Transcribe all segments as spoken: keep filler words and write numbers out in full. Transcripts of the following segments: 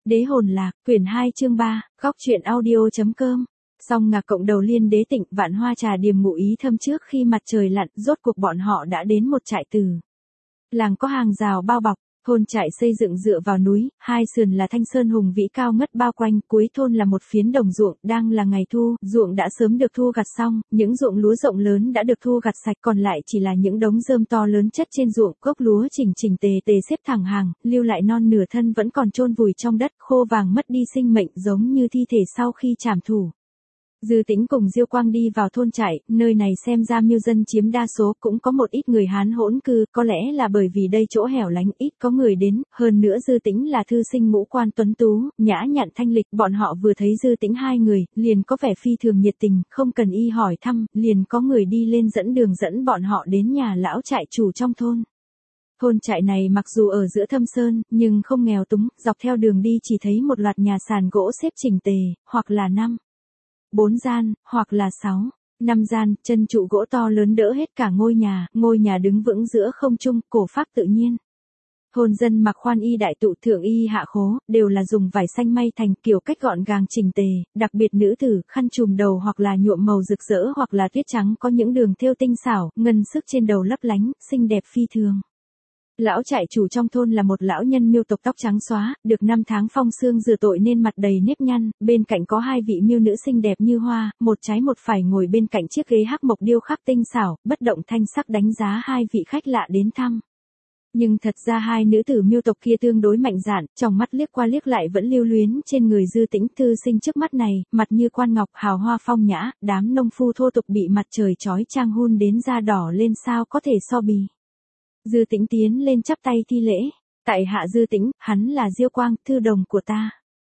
Đế hồn lạc, quyển hai chương ba, góc truyện audio.com. Song Ngạc cộng đầu Liên Đế Tịnh, Vạn Hoa Trà Điềm ngụ ý thâm trước khi mặt trời lặn, rốt cuộc bọn họ đã đến một trại từ. Làng có hàng rào bao bọc, thôn trại xây dựng dựa vào núi, hai sườn là thanh sơn hùng vĩ cao ngất bao quanh, cuối thôn là một phiến đồng ruộng, đang là ngày thu, ruộng đã sớm được thu gặt xong, những ruộng lúa rộng lớn đã được thu gặt sạch, còn lại chỉ là những đống rơm to lớn chất trên ruộng, gốc lúa chỉnh chỉnh tề tề xếp thẳng hàng, lưu lại non nửa thân vẫn còn chôn vùi trong đất, khô vàng mất đi sinh mệnh giống như thi thể sau khi trảm thủ. Dư Tĩnh cùng Diêu Quang đi vào thôn trại, nơi này xem ra miêu dân chiếm đa số, cũng có một ít người Hán hỗn cư, có lẽ là bởi vì đây chỗ hẻo lánh ít có người đến, hơn nữa Dư Tĩnh là thư sinh ngũ quan tuấn tú, nhã nhặn thanh lịch, bọn họ vừa thấy Dư Tĩnh hai người, liền có vẻ phi thường nhiệt tình, không cần y hỏi thăm, liền có người đi lên dẫn đường dẫn bọn họ đến nhà lão trại chủ trong thôn. Thôn trại này mặc dù ở giữa thâm sơn, nhưng không nghèo túng, dọc theo đường đi chỉ thấy một loạt nhà sàn gỗ xếp chỉnh tề, hoặc là năm. Bốn gian, hoặc là sáu, năm gian, chân trụ gỗ to lớn đỡ hết cả ngôi nhà, ngôi nhà đứng vững giữa không trung, cổ phác tự nhiên. Thôn dân mặc khoan y đại tụ thượng y hạ khố, đều là dùng vải xanh may thành kiểu cách gọn gàng chỉnh tề, đặc biệt nữ tử, khăn trùm đầu hoặc là nhuộm màu rực rỡ hoặc là tuyết trắng có những đường thêu tinh xảo, ngân sức trên đầu lấp lánh, xinh đẹp phi thường. Lão trại chủ trong thôn là một lão nhân miêu tộc tóc trắng xóa, được năm tháng phong sương rửa tội nên mặt đầy nếp nhăn, bên cạnh có hai vị miêu nữ xinh đẹp như hoa, một trái một phải ngồi bên cạnh chiếc ghế hắc mộc điêu khắc tinh xảo, bất động thanh sắc đánh giá hai vị khách lạ đến thăm. Nhưng thật ra hai nữ tử miêu tộc kia tương đối mạnh dạn, trong mắt liếc qua liếc lại vẫn lưu luyến trên người Dư Tĩnh thư sinh trước mắt này, mặt như quan ngọc hào hoa phong nhã, đám nông phu thô tục bị mặt trời chói chang hun đến da đỏ lên sao có thể so bì. Dư Tĩnh tiến lên chắp tay thi lễ, tại hạ Dư Tĩnh, hắn là Diêu Quang, thư đồng của ta.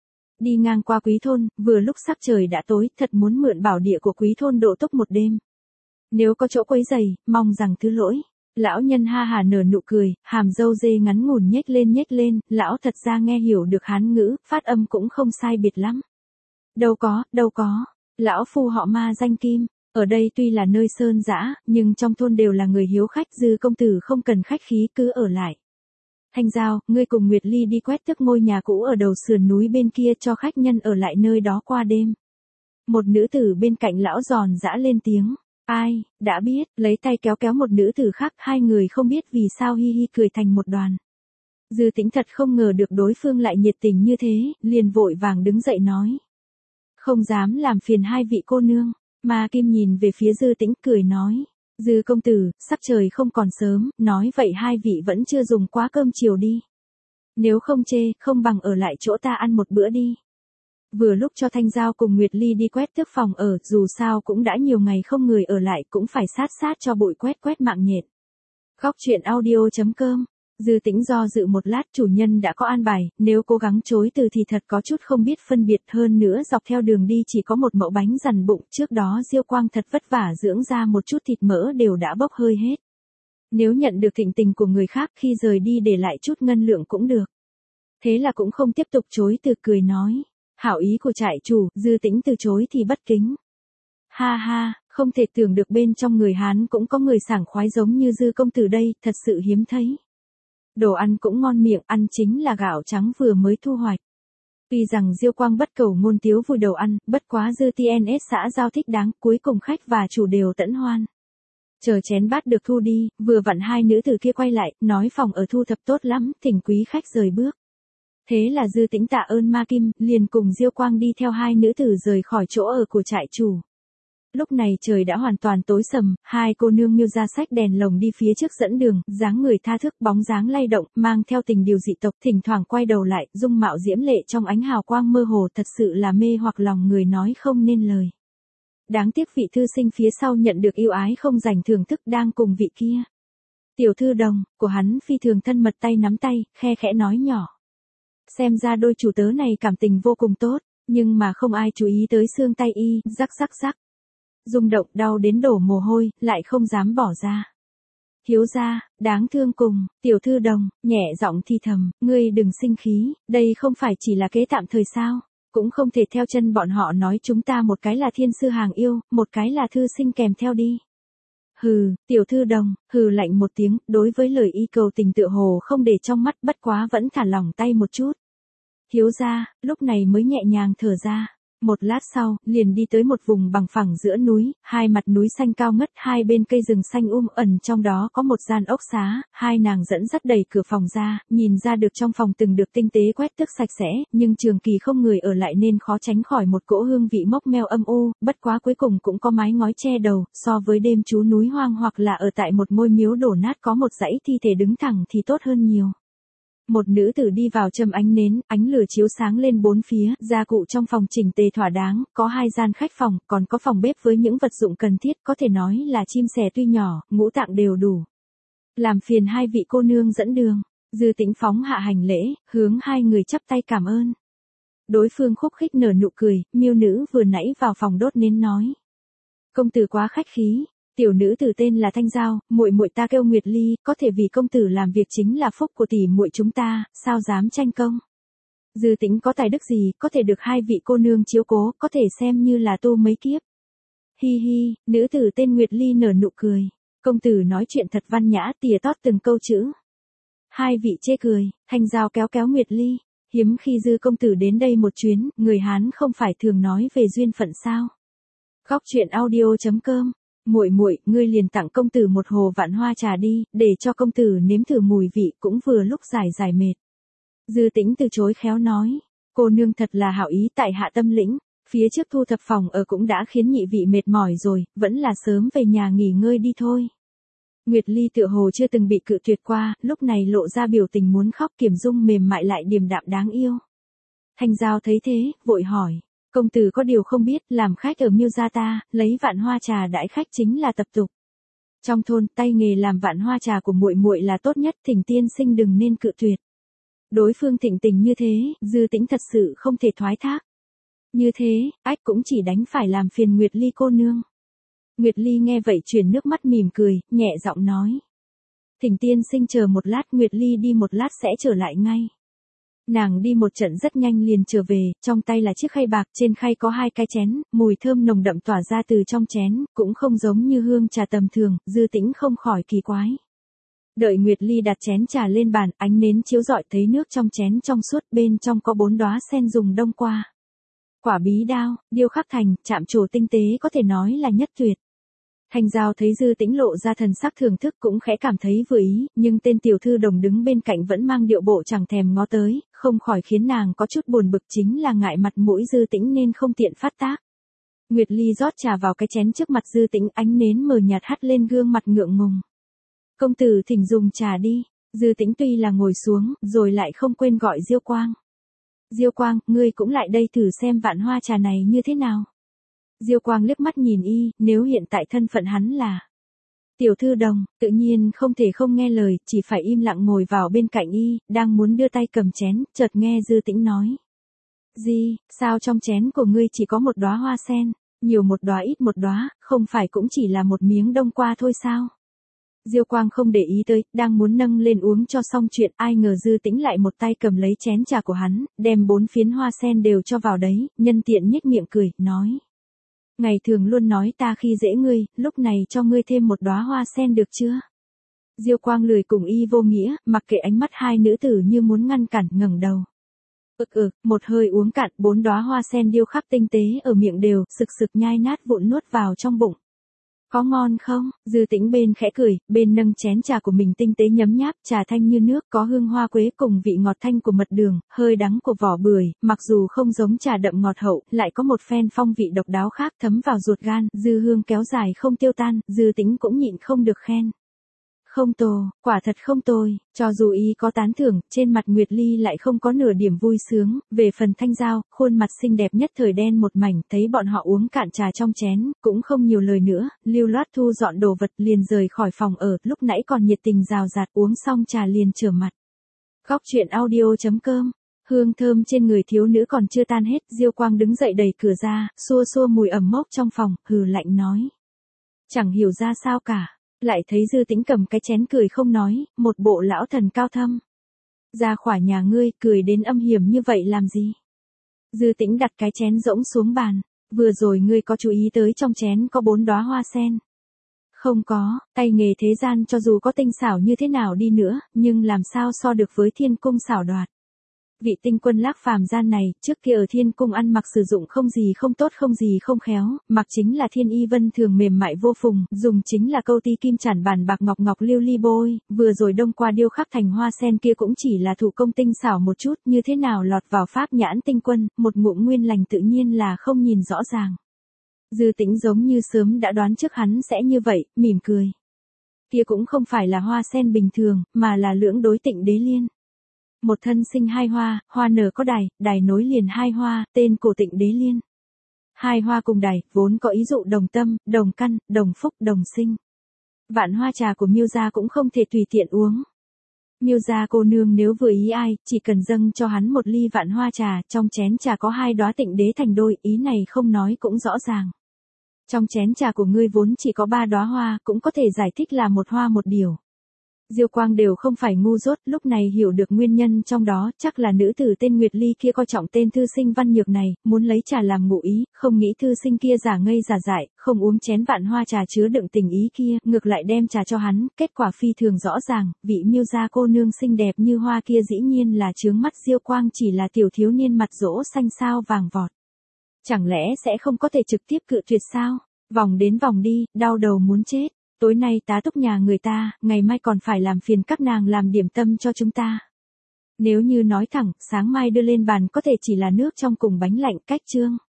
Đi ngang qua Quý thôn, vừa lúc sắc trời đã tối, thật muốn mượn bảo địa của Quý thôn độ túc một đêm. Nếu có chỗ quấy rầy, mong rằng thứ lỗi. Lão nhân ha hà nở nụ cười, hàm râu dê ngắn ngủn nhếch lên nhếch lên, lão thật ra nghe hiểu được Hán ngữ, phát âm cũng không sai biệt lắm. Đâu có, đâu có, lão phu họ Ma danh Kim. Ở đây tuy là nơi sơn dã, nhưng trong thôn đều là người hiếu khách, Dư công tử không cần khách khí cứ ở lại. Thanh Giao, ngươi cùng Nguyệt Ly đi quét tước ngôi nhà cũ ở đầu sườn núi bên kia cho khách nhân ở lại nơi đó qua đêm. Một nữ tử bên cạnh lão giòn giã lên tiếng. Ai, đã biết, lấy tay kéo kéo một nữ tử khác, hai người không biết vì sao hi hi cười thành một đoàn. Dư Tĩnh thật không ngờ được đối phương lại nhiệt tình như thế, liền vội vàng đứng dậy nói. Không dám làm phiền hai vị cô nương. Ma Kim nhìn về phía Dư Tĩnh cười nói, Dư công tử, sắc trời không còn sớm, nói vậy hai vị vẫn chưa dùng quá cơm chiều đi. Nếu không chê, không bằng ở lại chỗ ta ăn một bữa đi. Vừa lúc cho Thanh Giao cùng Nguyệt Ly đi quét tước phòng ở, dù sao cũng đã nhiều ngày không người ở lại, cũng phải sát sát cho bụi quét quét mạng nhện. Góc truyện audio.com. Dư Tĩnh do dự một lát, chủ nhân đã có an bài, nếu cố gắng chối từ thì thật có chút không biết phân biệt, hơn nữa dọc theo đường đi chỉ có một mẫu bánh dằn bụng, trước đó Diêu Quang thật vất vả dưỡng ra một chút thịt mỡ đều đã bốc hơi hết. Nếu nhận được thịnh tình của người khác khi rời đi để lại chút ngân lượng cũng được. Thế là cũng không tiếp tục chối từ, cười nói, hảo ý của trại chủ, Dư Tĩnh từ chối thì bất kính. Ha ha, không thể tưởng được bên trong người Hán cũng có người sảng khoái giống như Dư công tử đây, thật sự hiếm thấy. Đồ ăn cũng ngon miệng, ăn chính là gạo trắng vừa mới thu hoạch. Tuy rằng Diêu Quang bất cầu ngôn tiếu vùi đầu ăn, bất quá Dư tê en ét xã giao thích đáng, cuối cùng khách và chủ đều tẫn hoan. Chờ chén bát được thu đi, vừa vặn hai nữ tử kia quay lại, nói phòng ở thu thập tốt lắm, thỉnh quý khách rời bước. Thế là Dư Tĩnh tạ ơn Ma Kim, liền cùng Diêu Quang đi theo hai nữ tử rời khỏi chỗ ở của trại chủ. Lúc này trời đã hoàn toàn tối sầm, hai cô nương miêu ra sách đèn lồng đi phía trước dẫn đường, dáng người tha thước bóng dáng lay động, mang theo tình điều dị tộc, thỉnh thoảng quay đầu lại, dung mạo diễm lệ trong ánh hào quang mơ hồ, thật sự là mê hoặc lòng người nói không nên lời. Đáng tiếc vị thư sinh phía sau nhận được yêu ái không dành thưởng thức đang cùng vị kia. Tiểu thư đồng, của hắn phi thường thân mật tay nắm tay, khe khẽ nói nhỏ. Xem ra đôi chủ tớ này cảm tình vô cùng tốt, nhưng mà không ai chú ý tới xương tay y, rắc rắc rắc. Rung động đau đến đổ mồ hôi, lại không dám bỏ ra. Thiếu gia, đáng thương cùng, tiểu thư đồng, nhẹ giọng thì thầm, ngươi đừng sinh khí, đây không phải chỉ là kế tạm thời sao, cũng không thể theo chân bọn họ nói chúng ta một cái là thiên sư hàng yêu, một cái là thư sinh kèm theo đi. Hừ, tiểu thư đồng, hừ lạnh một tiếng, đối với lời y cầu tình tựa hồ không để trong mắt, bất quá vẫn thả lỏng tay một chút. Thiếu gia, lúc này mới nhẹ nhàng thở ra. Một lát sau, liền đi tới một vùng bằng phẳng giữa núi, hai mặt núi xanh cao ngất, hai bên cây rừng xanh um ẩn trong đó có một gian ốc xá, hai nàng dẫn dắt đẩy cửa phòng ra, nhìn ra được trong phòng từng được tinh tế quét tước sạch sẽ, nhưng trường kỳ không người ở lại nên khó tránh khỏi một cỗ hương vị mốc meo âm u, bất quá cuối cùng cũng có mái ngói che đầu, so với đêm trú núi hoang hoặc là ở tại một ngôi miếu đổ nát có một dãy thi thể đứng thẳng thì tốt hơn nhiều. Một nữ tử đi vào châm ánh nến, ánh lửa chiếu sáng lên bốn phía, gia cụ trong phòng chỉnh tề thỏa đáng, có hai gian khách phòng, còn có phòng bếp với những vật dụng cần thiết, có thể nói là chim sẻ tuy nhỏ, ngũ tạng đều đủ. Làm phiền hai vị cô nương dẫn đường, Dư Tĩnh phóng hạ hành lễ, hướng hai người chắp tay cảm ơn. Đối phương khúc khích nở nụ cười, miêu nữ vừa nãy vào phòng đốt nến nói. Công tử quá khách khí. Tiểu nữ tử tên là Thanh Giao, muội muội ta kêu Nguyệt Ly, có thể vì công tử làm việc chính là phúc của tỷ muội chúng ta, sao dám tranh công. Dư Tĩnh có tài đức gì, có thể được hai vị cô nương chiếu cố, có thể xem như là tu mấy kiếp. Hi hi, nữ tử tên Nguyệt Ly nở nụ cười. Công tử nói chuyện thật văn nhã, tỉa tót từng câu chữ. Hai vị chê cười, Thanh Giao kéo kéo Nguyệt Ly. Hiếm khi Dư công tử đến đây một chuyến, người Hán không phải thường nói về duyên phận sao. Góc truyện audio chấm com. Muội muội, ngươi liền tặng công tử một hồ vạn hoa trà đi, để cho công tử nếm thử mùi vị cũng vừa lúc giải giải mệt. Dư Tĩnh từ chối khéo nói, cô nương thật là hảo ý tại hạ tâm lĩnh, phía trước thu thập phòng ở cũng đã khiến nhị vị mệt mỏi rồi, vẫn là sớm về nhà nghỉ ngơi đi thôi. Nguyệt Ly tựa hồ chưa từng bị cự tuyệt qua, lúc này lộ ra biểu tình muốn khóc, kiềm dung mềm mại lại điềm đạm đáng yêu. Thanh Giao thấy thế, vội hỏi. Công tử có điều không biết, làm khách ở Miêu gia ta, lấy vạn hoa trà đãi khách chính là tập tục. Trong thôn, tay nghề làm vạn hoa trà của muội muội là tốt nhất, thỉnh tiên sinh đừng nên cự tuyệt. Đối phương thịnh tình như thế, Dư Tĩnh thật sự không thể thoái thác. Như thế, ách cũng chỉ đành phải làm phiền Nguyệt Ly cô nương. Nguyệt Ly nghe vậy chuyển nước mắt mỉm cười, nhẹ giọng nói. Thỉnh tiên sinh chờ một lát, Nguyệt Ly đi một lát sẽ trở lại ngay. Nàng đi một trận rất nhanh liền trở về, trong tay là chiếc khay bạc, trên khay có hai cái chén, mùi thơm nồng đậm tỏa ra từ trong chén, cũng không giống như hương trà tầm thường, Dư Tĩnh không khỏi kỳ quái. Đợi Nguyệt Ly đặt chén trà lên bàn, ánh nến chiếu rọi thấy nước trong chén trong suốt, bên trong có bốn đóa sen dùng đông qua. Quả bí đao, điêu khắc thành, chạm trổ tinh tế có thể nói là nhất tuyệt. Thanh Giao thấy Dư Tĩnh lộ ra thần sắc thưởng thức cũng khẽ cảm thấy vừa ý, nhưng tên tiểu thư đồng đứng bên cạnh vẫn mang điệu bộ chẳng thèm ngó tới, không khỏi khiến nàng có chút buồn bực, chính là ngại mặt mũi Dư Tĩnh nên không tiện phát tác. Nguyệt Ly rót trà vào cái chén trước mặt Dư Tĩnh, ánh nến mờ nhạt hắt lên gương mặt ngượng ngùng. Công tử thỉnh dùng trà đi. Dư Tĩnh tuy là ngồi xuống, rồi lại không quên gọi Diêu Quang. Diêu Quang, ngươi cũng lại đây thử xem vạn hoa trà này như thế nào. Diêu Quang liếc mắt nhìn y, nếu hiện tại thân phận hắn là tiểu thư đồng, tự nhiên không thể không nghe lời, chỉ phải im lặng ngồi vào bên cạnh y, đang muốn đưa tay cầm chén, chợt nghe Dư Tĩnh nói. Gì, sao trong chén của ngươi chỉ có một đóa hoa sen, nhiều một đóa ít một đóa, không phải cũng chỉ là một miếng đông qua thôi sao? Diêu Quang không để ý tới, đang muốn nâng lên uống cho xong chuyện, ai ngờ Dư Tĩnh lại một tay cầm lấy chén trà của hắn, đem bốn phiến hoa sen đều cho vào đấy, nhân tiện nhếch miệng cười, nói. Ngày thường luôn nói ta khi dễ ngươi, lúc này cho ngươi thêm một đóa hoa sen được chưa? Diêu Quang lười cùng y vô nghĩa, mặc kệ ánh mắt hai nữ tử như muốn ngăn cản, ngẩng đầu. Ực ực, một hơi uống cạn, bốn đóa hoa sen điêu khắc tinh tế ở miệng đều, sực sực nhai nát vụn nuốt vào trong bụng. Có ngon không? Dư Tĩnh bên khẽ cười, bên nâng chén trà của mình tinh tế nhấm nháp, trà thanh như nước, có hương hoa quế cùng vị ngọt thanh của mật đường, hơi đắng của vỏ bưởi, mặc dù không giống trà đậm ngọt hậu, lại có một phen phong vị độc đáo khác thấm vào ruột gan, dư hương kéo dài không tiêu tan, Dư Tĩnh cũng nhịn không được khen. Không tồi, quả thật không tồi, cho dù y có tán thưởng, trên mặt Nguyệt Ly lại không có nửa điểm vui sướng, về phần Thanh Giao, khuôn mặt xinh đẹp nhất thời đen một mảnh, thấy bọn họ uống cạn trà trong chén, cũng không nhiều lời nữa, lưu loát thu dọn đồ vật liền rời khỏi phòng ở, lúc nãy còn nhiệt tình rào rạt uống xong trà liền trở mặt. Góc truyện audio chấm com. Hương thơm trên người thiếu nữ còn chưa tan hết, Diêu Quang đứng dậy đẩy cửa ra, xua xua mùi ẩm mốc trong phòng, hừ lạnh nói. Chẳng hiểu ra sao cả. Lại thấy Dư Tĩnh cầm cái chén cười không nói, một bộ lão thần cao thâm. Ra khỏi nhà ngươi, cười đến âm hiểm như vậy làm gì? Dư Tĩnh đặt cái chén rỗng xuống bàn, vừa rồi ngươi có chú ý tới trong chén có bốn đóa hoa sen? Không có, tay nghề thế gian cho dù có tinh xảo như thế nào đi nữa, nhưng làm sao so được với thiên cung xảo đoạt. Vị tinh quân Lác Phàm gian này, trước kia ở thiên cung ăn mặc sử dụng không gì không tốt không gì không khéo, mặc chính là thiên y vân thường mềm mại vô phùng, dùng chính là câu ti kim chản bản bạc ngọc ngọc lưu ly bôi, vừa rồi đông qua điêu khắc thành hoa sen kia cũng chỉ là thủ công tinh xảo một chút, như thế nào lọt vào pháp nhãn tinh quân, một ngụm nguyên lành tự nhiên là không nhìn rõ ràng. Dư Tĩnh giống như sớm đã đoán trước hắn sẽ như vậy, mỉm cười. Kia cũng không phải là hoa sen bình thường, mà là lưỡng đối tịnh đế liên. Một thân sinh hai hoa, hoa nở có đài, đài nối liền hai hoa, tên cổ tịnh đế liên. Hai hoa cùng đài, vốn có ý dụ đồng tâm, đồng căn, đồng phúc, đồng sinh. Vạn hoa trà của Miêu gia cũng không thể tùy tiện uống. Miêu gia cô nương nếu vừa ý ai, chỉ cần dâng cho hắn một ly vạn hoa trà, trong chén trà có hai đóa tịnh đế thành đôi, ý này không nói cũng rõ ràng. Trong chén trà của ngươi vốn chỉ có ba đóa hoa, cũng có thể giải thích là một hoa một điều. Diêu Quang đều không phải ngu dốt, lúc này hiểu được nguyên nhân trong đó, chắc là nữ tử tên Nguyệt Ly kia coi trọng tên thư sinh văn nhược này, muốn lấy trà làm ngụ ý, không nghĩ thư sinh kia giả ngây giả dại, không uống chén vạn hoa trà chứa đựng tình ý kia, ngược lại đem trà cho hắn, kết quả phi thường rõ ràng, vị Miêu gia cô nương xinh đẹp như hoa kia dĩ nhiên là chướng mắt Diêu Quang chỉ là tiểu thiếu niên mặt dỗ xanh sao vàng vọt. Chẳng lẽ sẽ không có thể trực tiếp cự tuyệt sao? Vòng đến vòng đi, đau đầu muốn chết. Tối nay tá túc nhà người ta, ngày mai còn phải làm phiền các nàng làm điểm tâm cho chúng ta. Nếu như nói thẳng, sáng mai đưa lên bàn có thể chỉ là nước trong cùng bánh lạnh cách trương.